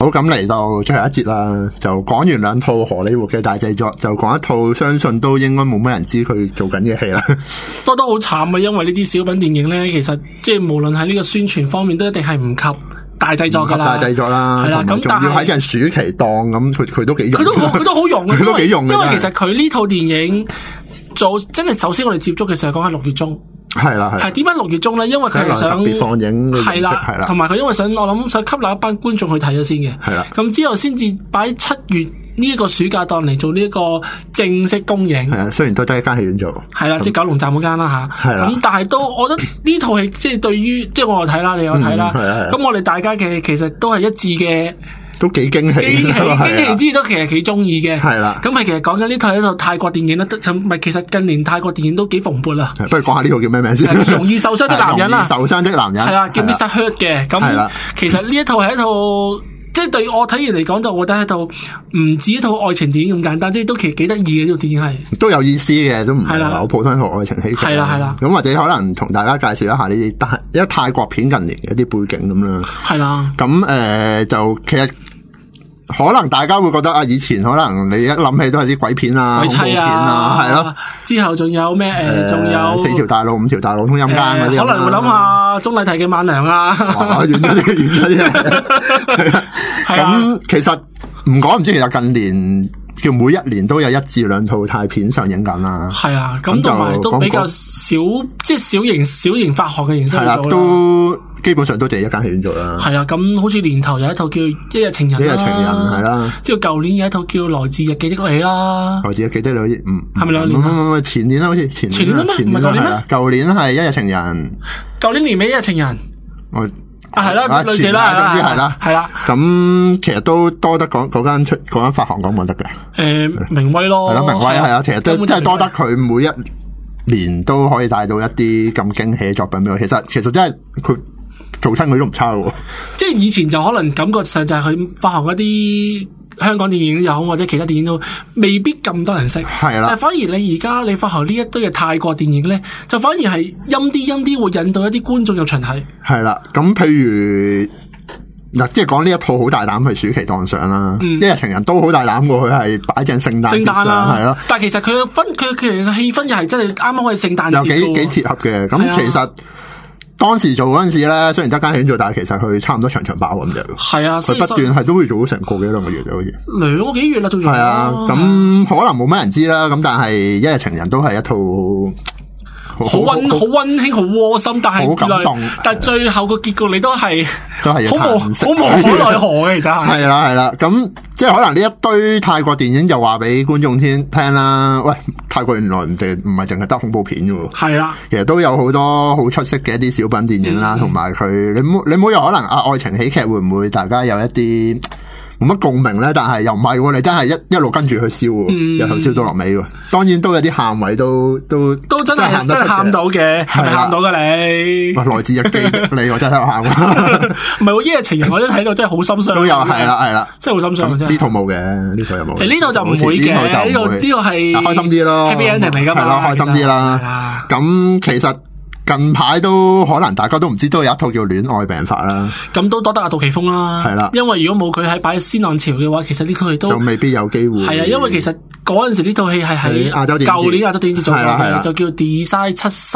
好，咁嚟到最後一節啦，就講完兩套荷里活嘅大製作，就講一套相信都應該冇乜人知佢做緊嘅戲啦。 都好慘啊，因為呢啲小品電影咧，其實即係無論喺呢個宣傳方面，都一定係唔及大製作噶啦。大製作啦，係啦，咁仲要喺陣暑期檔咁，佢都幾用。 佢都好用嘅， 佢都幾用嘅。 因為其實佢呢套電影做真係首先我哋接觸嘅時候講係6月中。 係啦， 係點解6月中咧？因為佢係想特別放映係啦，同埋佢因為想我諗想吸納一班觀眾去睇咗先嘅，係啦。咁之後先至擺7月呢一個暑假檔嚟做呢一個正式公映。係啊，雖然都得一間戲院做， 係啦，即係九龍站嗰間啦吓。係啦。咁但係都，我覺得呢套戲即係對於即係我又睇啦，你又睇啦。咁我哋大家嘅其實都係一致嘅。都幾驚喜，驚喜之都其實幾中意嘅。係啦，咁係其實講緊呢套係一套泰國電影啦，唔係其實近年泰國電影都幾蓬勃啦。不如講下呢套叫咩名先？容易受傷的男人啦，受傷的男人係啦，叫 Mr. Hurt 嘅。咁其實呢一套係一套，即係對我睇完嚟講，就我覺得係一套唔止一套愛情電影咁簡單，即係都其實幾得意嘅呢套電影係。都有意思嘅，都唔係好普通一套愛情喜劇。係啦。咁或者可能同大家介紹一下呢啲，因為泰國片近年嘅一啲背景咁啦。係啦。咁就其實。可能大家會覺得啊，以前可能你一諗起都係啲鬼片啊、恐怖片啊，係咯。之後仲有咩？仲有4條大路、5條大路通陰間嗰啲。可能會諗下鍾麗緹嘅晚娘啊。哇，遠咗啲。咁其實唔講唔知，其實近年叫每一年都有1至2套泰片上映緊啦。係啊，咁同埋都比較少，即係小型發行嘅形式嚟做啦。都基本上都淨係一間戲院做啦。係啊，咁好似年頭有一套叫《一日情人》啦。一日情人係啦。之後舊年有一套叫《來自日記的你》啦。來自日記的你好似係咪兩年？唔前年啦，好似前年啦咩？唔係舊年咩？舊年係《一日情人》。舊年年尾《一日情人》。係啦，類似啦，係啦。咁其實都多得嗰間發行講得嘅。明威咯。係咯，明威係啊，其實真係多得佢每一年都可以帶到一啲咁驚喜嘅作品俾我。其實真係佢做親佢都唔差喎。即係以前就可能感覺上就係佢發行一啲香港電影又好，或者其他電影都未必咁多人識。係啦。但係反而你而家你發行呢一堆嘅泰國電影咧，就反而係陰啲會引到一啲觀眾入場睇。係啦。咁譬如嗱，即係講呢一套好大膽去暑期檔上啦，一日情人都好大膽過，佢係擺正聖誕啦，係咯。但係其實佢嘅氣氛又係真係啱啱可以聖誕節，又幾切合嘅。咁其實當時做嗰陣時咧，雖然得間戲院做，但係其實佢差唔多場爆咁啫。係啊，佢不斷係都會做到成個幾兩個月就好似2個幾月啦，做咗。係啊，咁可能冇乜人知啦。咁但係一日情人都係一套好溫馨、好窩心，但係好感動。但係最後個結局你都係好無可奈何嘅，其實係。係啦，咁即係可能呢一堆泰國電影就話俾觀眾聽啦。喂，泰國原來唔係淨係得恐怖片嘅。係啦，其實都有好多好出色嘅一啲小品電影啦，同埋佢你冇有可能愛情喜劇會唔會大家有一啲冇乜共鳴咧？但係又唔係喎，你真係一路跟住去笑喎，由頭笑到落尾喎。當然都有啲喊位都真係喊到嘅，係咪喊到㗎你？來自日記你我真係喺度喊。唔係喎，一日情人我都睇到真係好心傷。都有係啦，真係好心傷真係。呢套冇嘅，呢套又冇。呢套就唔會嘅，呢個係開心啲咯，happy ending嚟㗎嘛。係咯，開心啲啦。咁其實近排都可能大家都唔知，都有一套叫《戀愛病發》啦。咁都多得阿杜琪峰啦。係啦，因為如果冇佢喺擺先浪潮嘅話，其實呢套戲都就未必有機會。係啊，因為其實嗰陣時呢套戲係喺舊年亞洲電影節做嘅，就叫 Design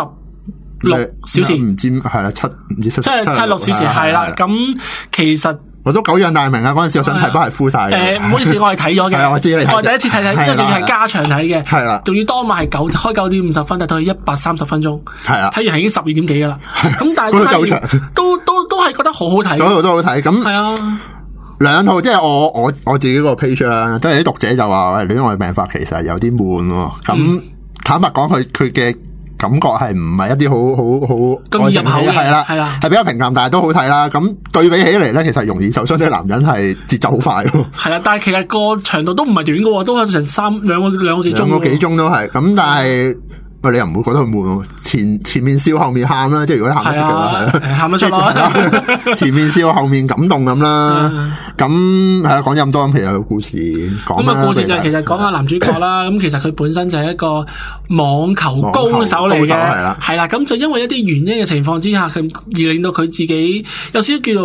76小時。唔知係啦，76小時係啦。咁其實我都久仰大名啊！嗰陣時我想睇不係敷晒嘅。唔好意思，我係睇咗嘅。我知你睇。我第一次睇，因為仲要係加長睇嘅。係啦。仲要當晚係開9點50分，但係到130分鐘。係啊。睇完係已經12點幾噶啦。咁但係都係覺得好好睇。嗰套都好睇。咁係啊。兩套即係我自己個 page 啦，都係啲讀者就話《戀愛病發》其實有啲悶。咁坦白講，佢嘅感覺係唔係一啲好咁易入口嘅，係啦，係比較平淡，但係都好睇啦。咁對比起嚟咧，其實容易受傷的男人係節奏好快。係啦，但係其實個長度都唔係短嘅，都係成兩個幾鐘。2個幾鐘都係咁，但係你又唔會覺得佢悶？前面笑後面喊啦，即係如果你喊得出嘅話，喊得出咯。前面笑後面感動咁啦。咁係啦，講咗咁多，其實有個故事講。咁故事就係其實講下男主角啦。咁其實佢本身就係一個網球高手嚟嘅，係啦。咁就因為一啲原因嘅情況之下，佢而令到佢自己有少少叫做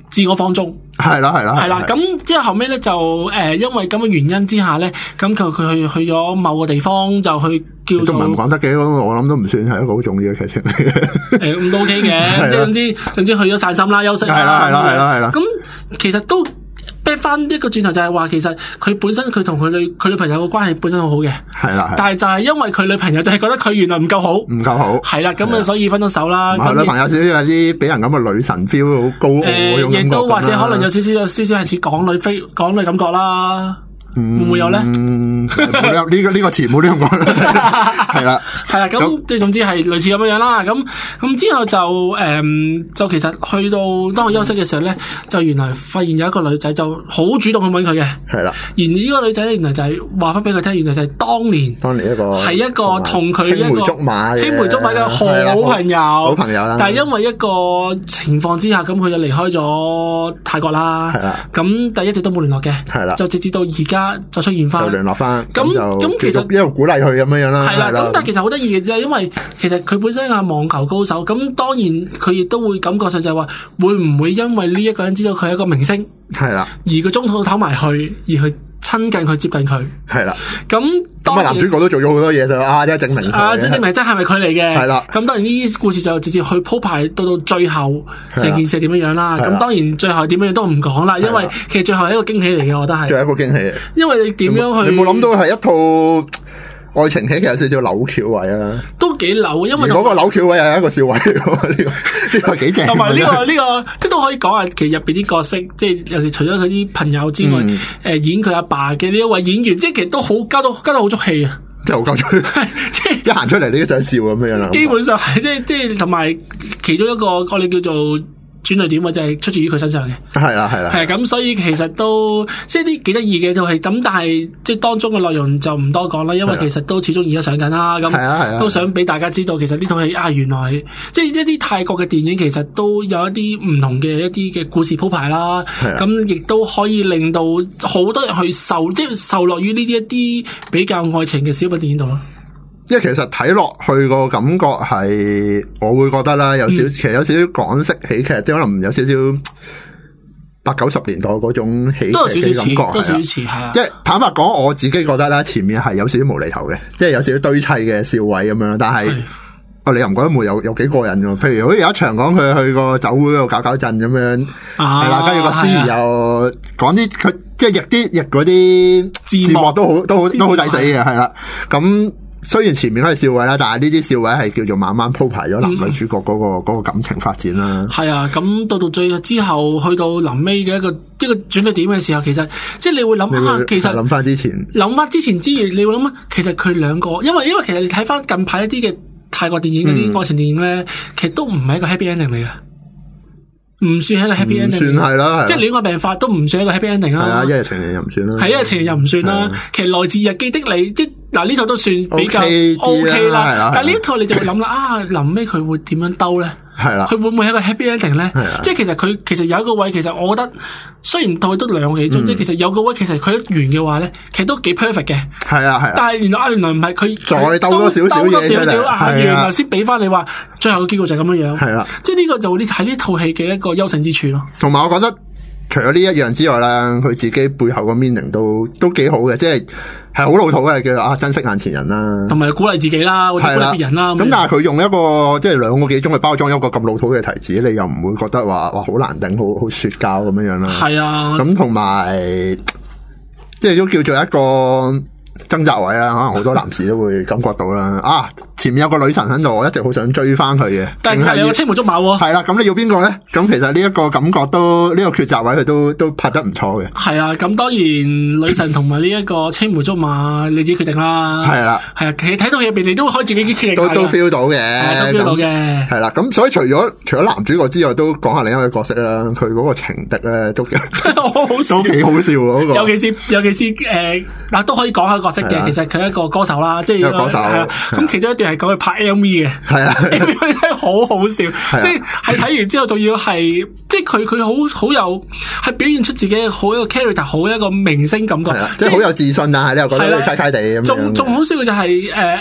自我放縱。 係啦， 咁之後後尾咧就因為咁嘅原因之下咧，咁佢去咗某個地方就去叫做都唔講得嘅，我諗都唔算係一個好重要嘅劇情嚟嘅。 咁都 OK 嘅，即係總之去咗散心啦，休息啦。 係啦。 咁其實都逼翻一個轉頭就係話，其實佢本身佢同佢女朋友嘅關係本身好好嘅。係啦。但係就係因為佢女朋友就係覺得佢原來唔夠好。係啦，咁所以分咗手啦。咁女朋友少少有啲俾人咁嘅女神 feel 好高傲嗰種感覺。亦都或者可能有少少係似港女感覺啦。會唔會有咧？呢個詞冇呢咁講。係啦， 咁即係總之係類似咁樣啦。咁之後就其實去到當佢休息嘅時候咧，就原來發現有一個女仔就好主動去揾佢嘅。係啦，而呢個女仔咧，原來就係話翻俾佢聽，原來就係當年一個同佢一個青梅竹馬嘅好朋友啦。但係因為一個情況之下，咁佢就離開咗泰國啦。係啦，咁但係一直都冇聯絡嘅。係啦，就直至到而家。就出現翻，就聯絡翻，咁其實一路鼓勵佢咁樣啦。係啦，咁但係其實好得意嘅啫，因為其實佢本身係網球高手，咁當然佢亦都會感覺上就係話，會唔會因為呢一個人知道佢係一個明星，係啦，而佢中途唞埋去，而去親近佢、接近佢，係啦。咁男主角都做咗好多嘢就即係證明，即係證明真係咪佢嚟嘅？係啦。咁當然呢啲故事就直接去鋪排到最後成件事點樣樣啦。咁當然最後點樣都唔講啦，因為其實最後係一個驚喜嚟嘅，我覺得係。最後一個驚喜。因為你點樣去？你冇諗到係一套愛情戲，其實有少少扭橋位啊，都幾扭，因為嗰個扭橋位係一個笑位嚟嘅，呢個幾正。同埋呢個都可以講下，其實入邊啲角色，即係尤其除咗佢啲朋友之外，演佢阿爸嘅呢一位演員，即係其實都好交到好足氣啊，真係好交足氣，即係一行出嚟你都想笑咁樣啦。基本上係即係同埋其中一個我哋叫做轉捩點，就係出自於佢身上嘅。係啦，咁所以其實都即係啲幾得意嘅都係咁，但係即係當中嘅內容就唔多講啦，因為其實都始終而家上緊啦，咁都想俾大家知道，其實呢套戲原來即係一啲泰國嘅電影，其實都有一啲唔同嘅一啲嘅故事鋪排啦，咁亦都可以令到好多人去受落於呢啲一啲比較愛情嘅小品電影度咯。即係其實睇落去個感覺係，我會覺得啦，其實有少少港式喜劇，即係可能有少少80-90年代嗰種喜劇嘅感覺，都少少似係。即係坦白講，我自己覺得啦，前面係有少少無厘頭嘅，即係有少少堆砌嘅笑位咁樣，但係你又唔覺得有幾過癮嘅？譬如好似有一場講佢去個酒會嗰度搞震咁樣，係啦，跟住個司儀又講啲佢即係譯嗰啲字幕都好抵死嘅，係啦，咁。雖然前面都係笑位啦，但係呢啲笑位係叫做慢慢鋪排咗男女主角嗰個感情發展啦。係啊，咁到最後之後，去到臨尾嘅一個轉捩點嘅時候，其實即係你會諗其實諗翻之前之餘，你會諗其實佢兩個，因為其實你睇翻近排一啲嘅泰國電影嗰啲愛情電影咧，其實都唔係一個 happy ending 嚟嘅。唔算係一個 happy ending，算係啦，即係戀愛病發都唔算一個 happy ending 啊。係啊，一日情人又唔算啦，係一日情人又唔算啦。其實來自日記的你，即係嗱呢套都算比較 OK 啦。但係呢一套你就會諗啦，臨尾佢會點樣兜咧？係啦，佢會唔會係一個 happy ending 咧？即係其實有一個位，其實我覺得雖然套都2個幾鐘，即係其實有個位，其實佢一完嘅話咧，其實都幾 perfect 嘅。係啊，但係原來唔係佢再兜多少少嘢，原來先俾翻你話最後嘅結局就係咁樣樣。係啦，即係呢個就喺呢套戲嘅一個優勝之處咯。同埋我覺得除咗呢一樣之外啦，佢自己背後個 meaning 都幾好嘅，即係好老土嘅，叫做珍惜眼前人啦，同埋鼓勵自己啦，或者鼓勵別人啦。咁但係佢用一個即係2個幾鐘去包裝一個咁老土嘅題子，你又唔會覺得話哇好難頂，好說教咁樣樣啦。係啊，咁同埋即係都叫做一個掙扎位啦，可能好多男士都會感覺到啦。前面有個女神喺度，我一直好想追翻佢嘅，但係有個青梅竹馬喎。係啦，咁你要邊個咧？咁其實呢一個感覺都呢個抉擇位佢都拍得唔錯嘅。係啊，咁當然女神同埋呢一個青梅竹馬你自己決定啦。係啦，係啊，其實睇到戲入邊你都可以自己決定。都 feel 到嘅，都 feel 到嘅。係啦，咁所以除咗男主角之外，都講下另一個角色啦。佢嗰個情敵咧都幾好笑，都幾好笑嗰個。尤其是都可以講下角色嘅。其實佢係一個歌手啦，即係一個歌手。係啊，咁其中一段係講佢拍 MV 嘅，係啊 ，MV 真係好好笑，即係睇完之後仲要係，即係佢好有係表現出自己好一個 character， 好一個明星感覺，即係好有自信啊！你又覺得佢契契地咁樣。仲好笑嘅就係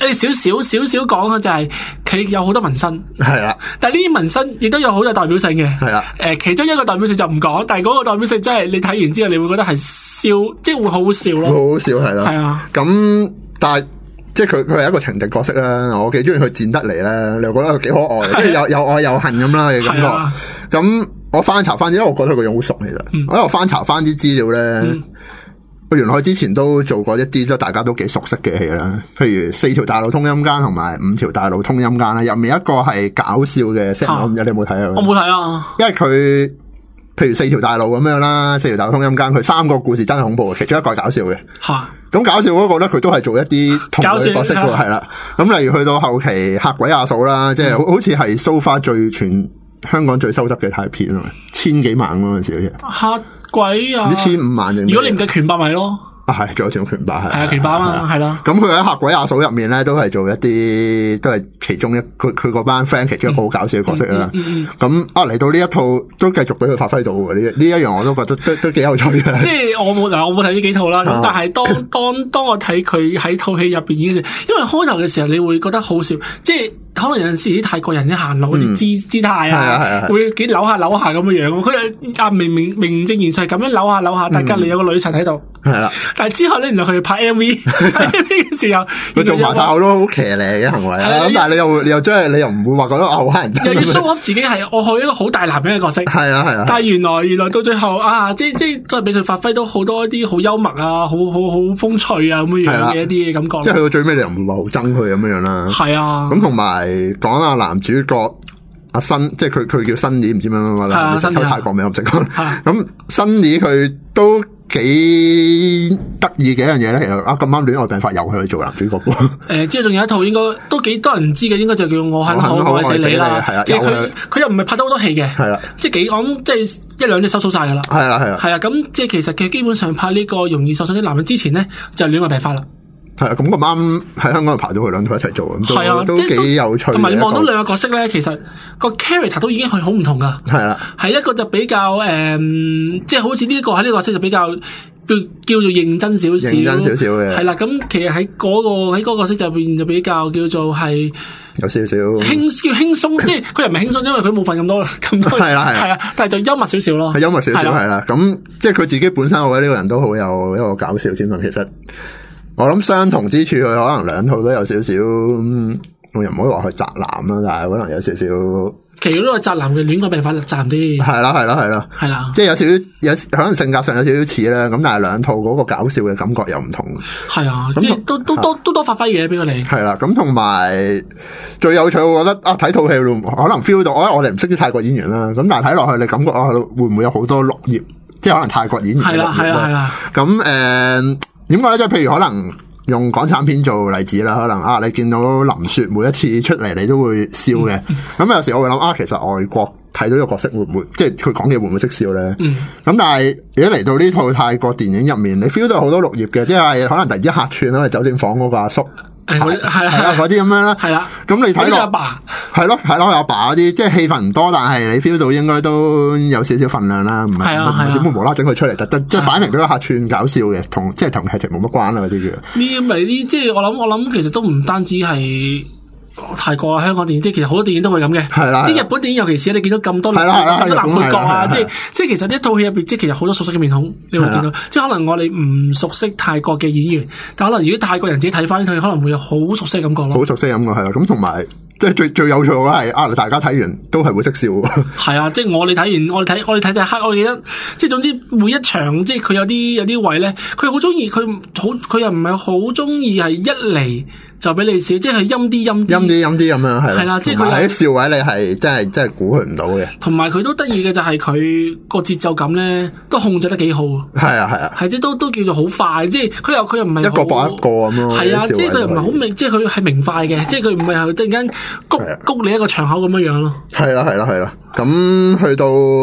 少少講嘅就係佢有好多紋身， 係啦。 但係呢啲紋身亦都有好有代表性嘅，係啦。其中一個代表性就唔講，但係嗰個代表性真係你睇完之後，你會覺得係笑，即係會好好笑咯。好好笑係啦。係啊。咁但係即係佢係一個情敵角色啦，我幾中意佢賤得嚟咧，你又覺得佢幾可愛，即係又愛又恨咁啦嘅感覺。咁我翻查翻，因為我覺得佢個樣好熟，其實我喺度翻查翻啲資料咧。我原來之前都做過一啲都大家都幾熟悉嘅戲啦，譬如《4條大路通陰間》同埋《5條大路通陰間》啦，入面一個係搞笑嘅 set，我唔知你有冇睇啊？我冇睇啊， 因為佢譬如4條大路咁樣啦，《4條大路通陰間》佢3個故事真係恐怖嘅，其中一個係搞笑嘅。咁搞笑嗰個咧，佢都係做一啲同類角色嘅，係啦。咁例如去到後期嚇鬼阿嫂啦，即係好似係 so far 最全香港最收得嘅泰片啊，1000幾萬嗰陣時好似。鬼啊！15萬， 如果你唔計拳霸咪咯， 係仲有條拳霸係啊， 拳霸啊嘛，係啦。 咁佢喺嚇鬼阿嫂入面咧，都係做一啲，都係其中一佢嗰班 friend 其中一個好搞笑嘅角色啦。咁嚟到呢一套都繼續俾佢發揮到嘅呢一樣，我都覺得都幾有趣嘅。即係我冇睇呢幾套啦，咁但係當我睇佢喺套戲入邊已經，因為開頭嘅時候你會覺得好笑，即係。可能有陣時啲泰國人一行路啲姿態啊，會幾扭下咁嘅樣。佢明正言順係咁樣扭下，但隔籬有個女神喺度。係啦，但係之後咧，原來佢拍 MV 嘅時候，佢做埋晒好多好騎呢嘅行為啦。咁但係你又真係你又唔會話覺得好乞人憎，又要 show up 自己係我係一個好大男人嘅角色。係啊。但係原來到最後啊，即係都係俾佢發揮到好多一啲好幽默啊，好風趣啊咁樣嘅一啲感覺。即係去到最尾，你又唔會話好憎佢咁樣啦。係啊，咁同埋。講下男主角阿新，即係佢叫新年，唔知乜乜啦，抽泰國名我唔識講。咁新年佢都幾得意嘅一樣嘢咧，其實咁啱戀愛病發又係去做男主角嘅。即係仲有一套應該都幾多人知嘅，應該就叫我很愛死你啦。係啊，佢又唔係拍得好多戲嘅。係啦，即係我諗即係一兩隻收晒噶啦。係啊。咁即係其實佢基本上拍呢個容易受傷啲男人之前咧，就戀愛病發啦。係啊，咁咁啱喺香港排到佢兩套一齊做，咁都幾有趣。同埋你望到兩個角色咧，其實個 character 都已經係好唔同噶。係啦，係一個就比較即係好似呢個喺呢個角色就比較叫做認真少少嘅。係啦，咁其實喺嗰個角色就變就比較叫做係有少少輕鬆，即係佢又唔係輕鬆，因為佢冇份咁多。係啦，但係就幽默少少咯。係幽默少少係啦，咁即係佢自己本身，我覺得呢個人都好有一個搞笑先啦。其實。我諗相同之處，佢可能兩套都有少少，我又唔可以話佢宅男啦，但係可能有少少。其實呢個宅男嘅戀愛病發就宅啲。係啦，即係有少少可能性格上有少少似啦，咁但係兩套嗰個搞笑嘅感覺又唔同。係啊，即係都多發揮嘅俾佢哋。係啦，咁同埋最有趣，我覺得睇套戲可能 feel 到，我哋唔識啲泰國演員啦，咁但係睇落去你感覺會唔會有好多綠葉，即係可能泰國演員。係啦，咁點解咧？即係譬如可能用港產片做例子啦，可能你見到林雪每一次出嚟，你都會笑嘅。咁有時我會諗其實外國睇到呢個角色會唔會，即係佢講嘢會唔會識笑咧？咁但係如果嚟到呢套泰國電影入面，你 feel 到好多綠葉嘅，即係可能突然之間客串啦，酒店房嗰個阿叔。係啦，嗰啲咁樣啦，係啦。咁你睇落阿爸，係咯，阿爸嗰啲，即係戲份唔多，但係你 feel 到應該都有少少份量啦。唔係點會無啦啦整佢出嚟，即係擺明俾個客串搞笑嘅，同劇情冇乜關啦嗰啲叫。呢咪呢？即係我諗，其實都唔單止係泰國啊、香港電影，即係其實好多電影都會咁嘅。係啦，即係日本電影，尤其是你見到咁多男配角啊，即係其實一套戲入邊，即係其實好多熟悉嘅面孔，你會見到。即係可能我哋唔熟悉泰國嘅演員，但可能如果泰國人自己睇翻呢套戲，可能會有好熟悉嘅感覺咯。好熟悉感覺係啦，咁同埋即係最有趣嘅話係大家睇完都係會識笑。係啊，即係我哋睇完，我哋睇第一刻，我記得即係總之每一場，即係佢有啲位咧，佢好中意，佢又唔係好中意係一嚟就俾你笑，即係陰啲咁樣係啦，即係佢喺笑位你係真係估佢唔到嘅。同埋佢都得意嘅就係佢個節奏感咧都控制得幾好。係啊，係即係都叫做好快，即係佢又唔係一個搏一個咁咯。係啊，即係佢又唔係好明，即係佢係明快嘅，即係佢唔係突然間谷你一個場口咁樣咯。係啦，咁去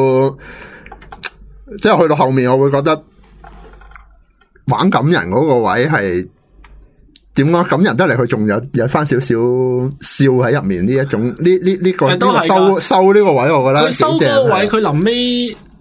到後面，我會覺得玩感人嗰個位係。點講感人得嚟，佢仲有翻少少笑喺入面呢一種呢個收呢個位，我覺得佢收嗰個位，佢臨尾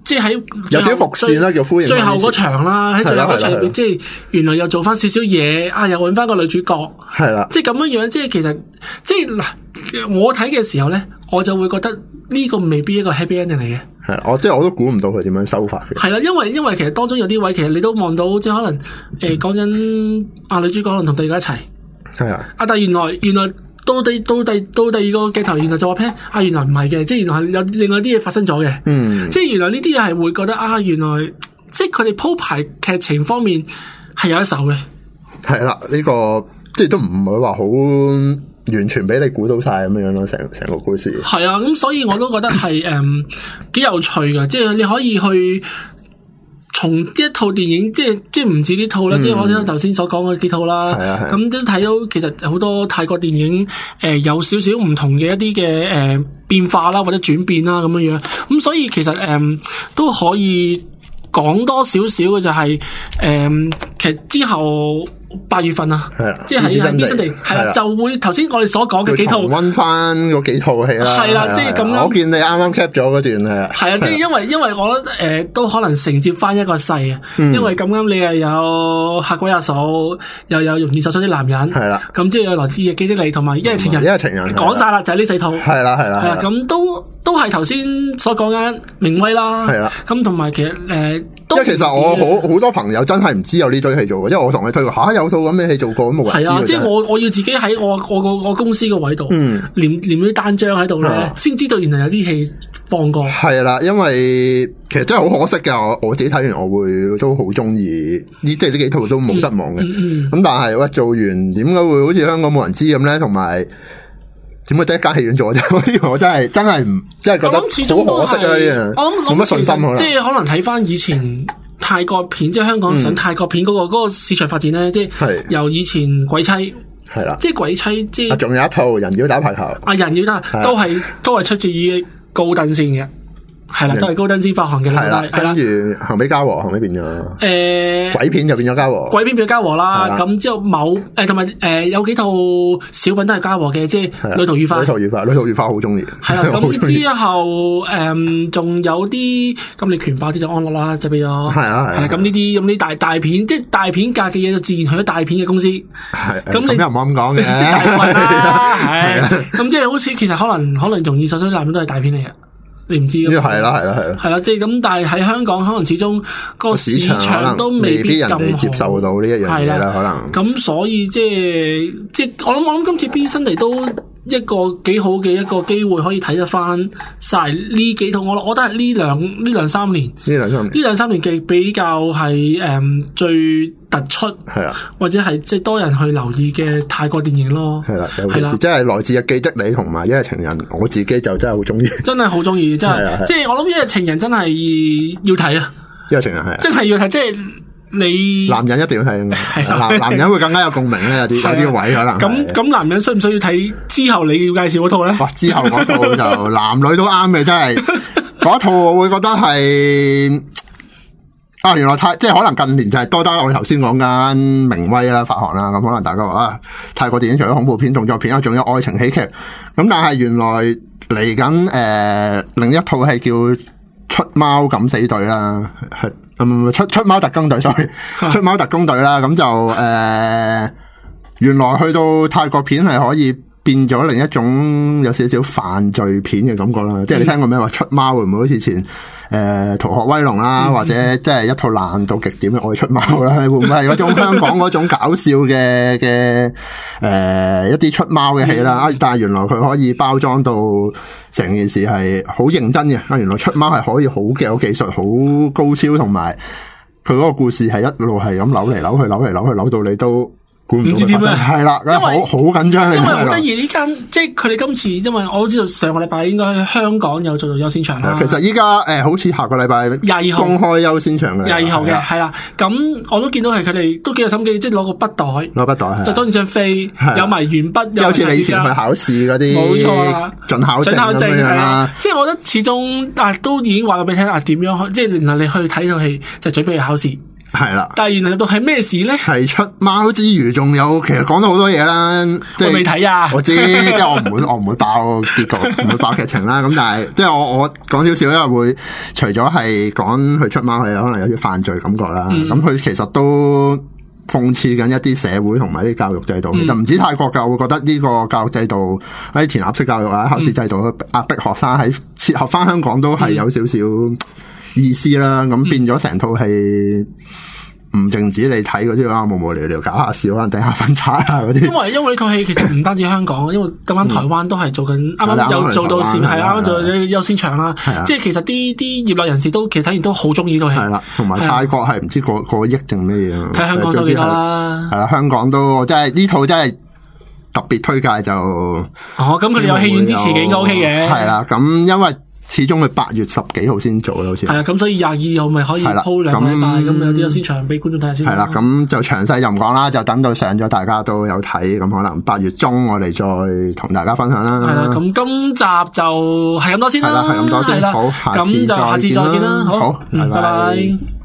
即係喺有少少伏線啦，叫呼應。 最後嗰場啦，喺最後嗰場入邊，即係原來又做翻少少嘢，又揾翻個女主角， 係啦， 即係咁樣樣，即係其實即係嗱，我睇嘅時候咧，我就會覺得呢個未必一個 happy ending 嚟嘅。 係，即係我都估唔到佢點樣收法嘅。係啦，因為其實當中有啲位，其實你都望到，即係可能講緊女主角可能同第二個一齊。係啊。但係原來到第二個鏡頭，原來就話聽原來唔係嘅，即係原來係有另外啲嘢發生咗嘅。即係原來呢啲嘢係會覺得原來即係佢哋鋪排劇情方面係有一手嘅。係啦， 呢個即係都唔會話好完全俾你估到晒咁樣咯，成個故事。 係啊，咁所以我都覺得係幾有趣嘅，即係你可以去從一套電影，即係唔止呢套啦，即係我聽頭先所講嘅幾套啦。咁都睇到其實好多泰國電影有少少唔同嘅一啲嘅變化啦，或者轉變啦咁樣樣。咁所以其實都可以講多少少嘅就係其實之後8月份啊，即係喺邊新地係啦，就會頭先我哋所講嘅幾套溫翻嗰幾套戲啦。 係啦，即係咁樣。 我見你啱啱 cap 咗嗰段係。 係啊，即係因為我覺得都可能承接翻一個勢啊。因為咁啱你又有嚇鬼阿嫂，又有容易受傷啲男人。係啦。咁即係有來自日記的你同埋一夜情人。講晒啦，就係呢4套。係啦。係啦。咁都係頭先所講嘅明威啦。係啦。咁同埋其實因為其實我好多朋友真係唔知有呢堆戲做嘅，因為我同你推過有套咁嘅戲做過，咁冇人知。係啊， 即係我要自己喺我公司個位度，連啲單張喺度咧，先知道原來有啲戲放過。係啦， 因為其實真係好可惜嘅，我自己睇完我會都好中意即係呢幾套都冇失望嘅。咁但係做完點解會好似香港冇人知咁咧？同埋點解得一間戲院做啫？呢個我真係唔真係覺得好可惜啊！呢樣我諗冇乜信心即係可能睇翻以前泰國片，即係香港上泰國片嗰個市場發展咧，即係由以前鬼妻係啦，即係鬼妻即係仲有一套人妖打排球， 人妖打都係出自於高登線嘅。係啦，都係高登先發行嘅啦， 跟住後尾嘉禾，後尾變咗鬼片就變咗嘉禾， 鬼片變咗嘉禾啦。咁之後同埋有幾套小品都係嘉禾嘅，即係《旅途愉快》。旅途愉快好中意。係啦， 咁之後仲有啲咁你拳爆啲就安樂啦，就變咗係啦。咁呢啲大片，即係大片價嘅嘢就自然去咗大片嘅公司。係咁你又唔好咁講嘅，係咁即係好似其實可能容易受傷啲男人都係大片嚟嘅。你唔知㗎嘛？係啦，即係咁，但係喺香港可能始終個市場都未必咁好，人哋接受到呢一樣嘢啦，可能。咁所以即係我諗今次邊新嚟都一個幾好嘅一個機會，可以睇得翻晒呢幾套。我覺得係呢兩三年嘅比較係最突出係啊，或者係即係多人去留意嘅泰國電影咯。係啦，係啦，即係來自日記的你同埋一夜情人，我自己就真係好中意，真係好中意，真係即係我諗一夜情人真係要睇啊！一夜情人係真係要睇，即係你男人一定要睇，男人會更加有共鳴咧，有啲位可能。咁男人需唔需要睇之後你要介紹嗰套咧？哇！之後嗰套就男女都啱嘅，真係嗰套我會覺得係。原來即係可能近年就係多得我哋頭先講緊明威啦發行啦，咁可能大家話泰國電影除咗恐怖片、動作片，仲有愛情喜劇，咁但係原來嚟緊另一套係叫出貓敢死隊啦，出貓特工隊 sorry 出貓特工隊啦，咁就原來去到泰國片係可以變咗另一種有少少犯罪片嘅感覺啦，即係你聽過咩話出貓會唔會好似前逃學威龍啦，或者即係一套爛到極點嘅愛出貓啦，會唔會係嗰種香港嗰種搞笑嘅一啲出貓嘅戲啦？但係原來佢可以包裝到成件事係好認真嘅，原來出貓係可以好嘅，有技術好高超，同埋佢嗰個故事係一路係咁扭嚟扭去，扭到你都唔知點咧，係啦，因為好緊張，因為好得意呢間，即係佢哋今次，因為我知道上個禮拜應該香港有做到優先場啦。其實依家好似下個禮拜22號公開優先場嘅22號嘅，係啦。咁我都見到係佢哋都幾有心機，即係攞個筆袋，就裝住張飛，有埋鉛筆，即係好似你以前去考試嗰啲，冇錯啦，準考證咁樣啦。即係我覺得始終都已經話咗俾你聽點樣，即係然後你去睇套戲就準備去考試。 係啦。 但係原來到係咩事咧？ 係出貓之餘，仲有其實講到好多嘢啦。即係我未睇啊， 我知，即係我唔會爆結局，唔會爆劇情啦。咁但係即係我講少少，因為會除咗係講佢出貓，係可能有啲犯罪感覺啦。咁佢其實都諷刺緊一啲社會同埋啲教育制度，其實唔止泰國㗎，我會覺得呢個教育制度喺填鴨式教育啊、考試制度壓迫學生喺切合翻香港都係有少少意思啦。咁變咗成套戲唔淨止你睇嗰啲啊，無聊聊搞下笑，可能掟下分叉啊嗰啲。因為呢套戲其實唔單止香港，因為咁啱台灣都係做緊，啱啱有做到線，係啱啱做優先場啦。即係其實啲業內人士都其實睇完都好中意呢套戲。係啦，同埋泰國係唔知過億定咩嘢。睇香港收幾多啦？ 係啦，香港都即係呢套真係特別推介就。 哦，咁佢哋有戲院支持嘅應該 OK 嘅。 係啦，咁因為。始終佢8月10幾號先做啦，好似係啊，咁所以22號咪可以鋪2禮拜，咁有啲優先場俾觀眾睇下先。 係啦，咁就詳細就唔講啦，就等到上咗大家都有睇，咁可能8月中我哋再同大家分享啦。 係啦，咁今集就係咁多先啦。 係啦，係咁多先。好， 咁就下次再見啦。好，拜拜。